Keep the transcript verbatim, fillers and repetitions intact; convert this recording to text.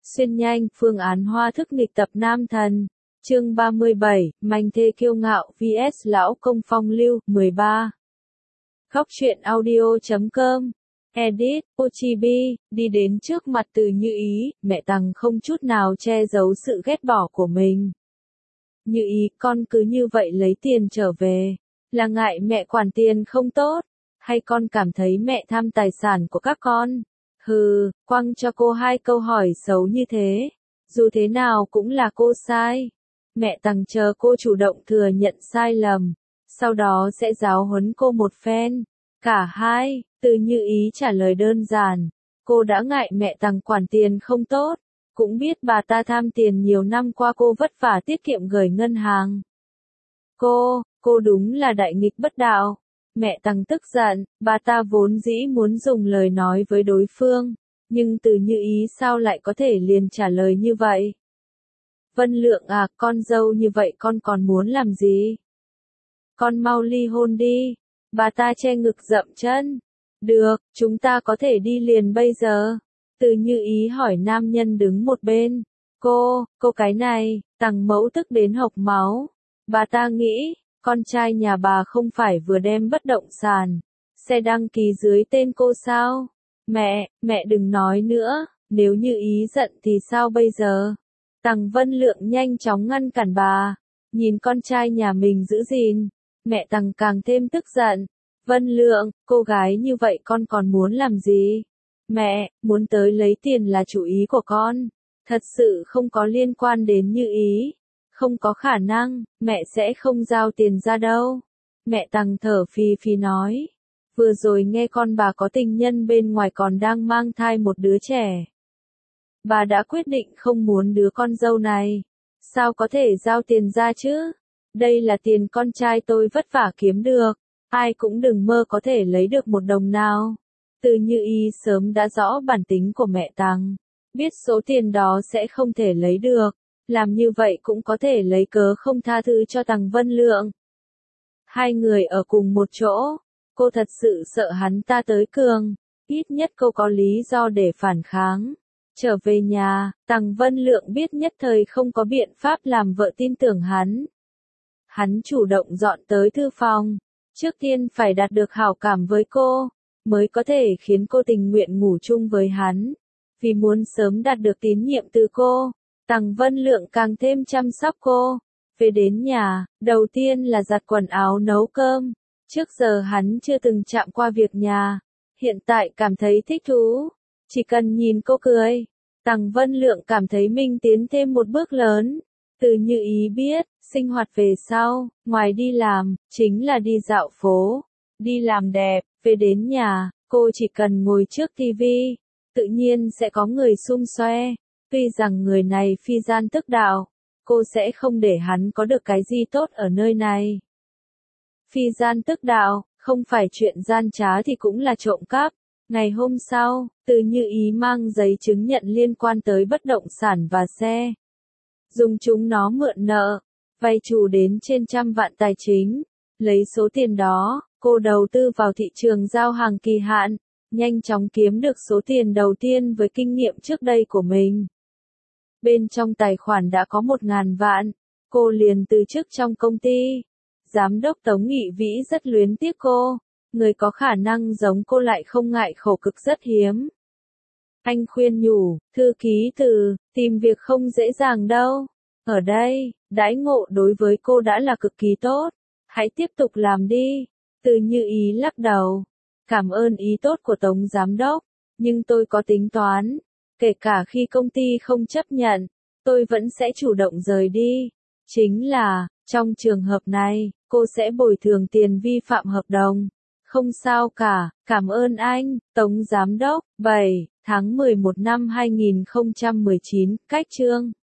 Xuyên nhanh, phương án hoa thức nghịch tập nam thần. Chương ba mươi bảy, manh thê kiêu ngạo vs lão công phong lưu, mười ba. Góc truyện audio chấm com. Edit, Ochibi, đi đến trước mặt Từ Như Ý, mẹ Tằng không chút nào che giấu sự ghét bỏ của mình. Như Ý, con cứ như vậy lấy tiền trở về, là ngại mẹ quản tiền không tốt, hay con cảm thấy mẹ tham tài sản của các con? Hừ, quăng cho cô hai câu hỏi xấu như thế, dù thế nào cũng là cô sai. Mẹ Tằng chờ cô chủ động thừa nhận sai lầm, sau đó sẽ giáo huấn cô một phen. Cả hai, Từ Như Ý trả lời đơn giản, cô đã ngại mẹ Tằng quản tiền không tốt, cũng biết bà ta tham tiền nhiều năm qua cô vất vả tiết kiệm gửi ngân hàng. Cô, cô đúng là đại nghịch bất đạo. Mẹ Tằng tức giận, bà ta vốn dĩ muốn dùng lời nói với đối phương, nhưng Từ Như Ý sao lại có thể liền trả lời như vậy? Vân Lượng à, con dâu như vậy con còn muốn làm gì? Con mau ly hôn đi. Bà ta che ngực dậm chân. Được, chúng ta có thể đi liền bây giờ. Từ Như Ý hỏi nam nhân đứng một bên. Cô, cô cái này, Tằng mẫu tức đến hộc máu. Bà ta nghĩ, con trai nhà bà không phải vừa đem bất động sản, xe đăng ký dưới tên cô sao? Mẹ, mẹ đừng nói nữa, nếu Như Ý giận thì sao bây giờ? Tằng Vân Lượng nhanh chóng ngăn cản bà, nhìn con trai nhà mình giữ gìn, mẹ Tằng càng thêm tức giận. Vân Lượng, cô gái như vậy con còn muốn làm gì? Mẹ, muốn tới lấy tiền là chủ ý của con, thật sự không có liên quan đến Như Ý. Không có khả năng, mẹ sẽ không giao tiền ra đâu. Mẹ Tằng thở phì phì nói. Vừa rồi nghe con bà có tình nhân bên ngoài còn đang mang thai một đứa trẻ. Bà đã quyết định không muốn đứa con dâu này. Sao có thể giao tiền ra chứ? Đây là tiền con trai tôi vất vả kiếm được. Ai cũng đừng mơ có thể lấy được một đồng nào. Từ Như Ý sớm đã rõ bản tính của mẹ Tằng. Biết số tiền đó sẽ không thể lấy được. Làm như vậy cũng có thể lấy cớ không tha thứ cho Tằng Vân Lượng. Hai người ở cùng một chỗ, cô thật sự sợ hắn ta tới cường, ít nhất cô có lý do để phản kháng. Trở về nhà, Tằng Vân Lượng biết nhất thời không có biện pháp làm vợ tin tưởng hắn. Hắn chủ động dọn tới thư phòng, trước tiên phải đạt được hảo cảm với cô, mới có thể khiến cô tình nguyện ngủ chung với hắn. Vì muốn sớm đạt được tín nhiệm từ cô, Tằng Vân Lượng càng thêm chăm sóc cô. Về đến nhà, đầu tiên là giặt quần áo nấu cơm. Trước giờ hắn chưa từng chạm qua việc nhà, hiện tại cảm thấy thích thú. Chỉ cần nhìn cô cười, Tằng Vân Lượng cảm thấy mình tiến thêm một bước lớn. Từ Như Ý biết, sinh hoạt về sau, ngoài đi làm, chính là đi dạo phố, đi làm đẹp. Về đến nhà, cô chỉ cần ngồi trước tivi, tự nhiên sẽ có người xung xoe. Tuy rằng người này phi gian tức đạo, cô sẽ không để hắn có được cái gì tốt ở nơi này. Phi gian tức đạo, không phải chuyện gian trá thì cũng là trộm cắp. Ngày hôm sau, Từ Như Ý mang giấy chứng nhận liên quan tới bất động sản và xe. Dùng chúng nó mượn nợ, vay chủ đến trên trăm vạn tài chính. Lấy số tiền đó, cô đầu tư vào thị trường giao hàng kỳ hạn, nhanh chóng kiếm được số tiền đầu tiên với kinh nghiệm trước đây của mình. Bên trong tài khoản đã có một ngàn vạn, cô liền từ chức trong công ty. Giám đốc Tống Nghị Vĩ rất luyến tiếc cô, người có khả năng giống cô lại không ngại khổ cực rất hiếm. Anh khuyên nhủ, thư ký Từ, tìm việc không dễ dàng đâu. Ở đây, đãi ngộ đối với cô đã là cực kỳ tốt, hãy tiếp tục làm đi. Từ Như Ý lắc đầu, cảm ơn ý tốt của Tống Giám đốc, nhưng tôi có tính toán. Kể cả khi công ty không chấp nhận, tôi vẫn sẽ chủ động rời đi. Chính là, trong trường hợp này, cô sẽ bồi thường tiền vi phạm hợp đồng. Không sao cả, cảm ơn anh, Tống Giám đốc. bảy tháng mười một năm hai nghìn không trăm mười chín, cách chương.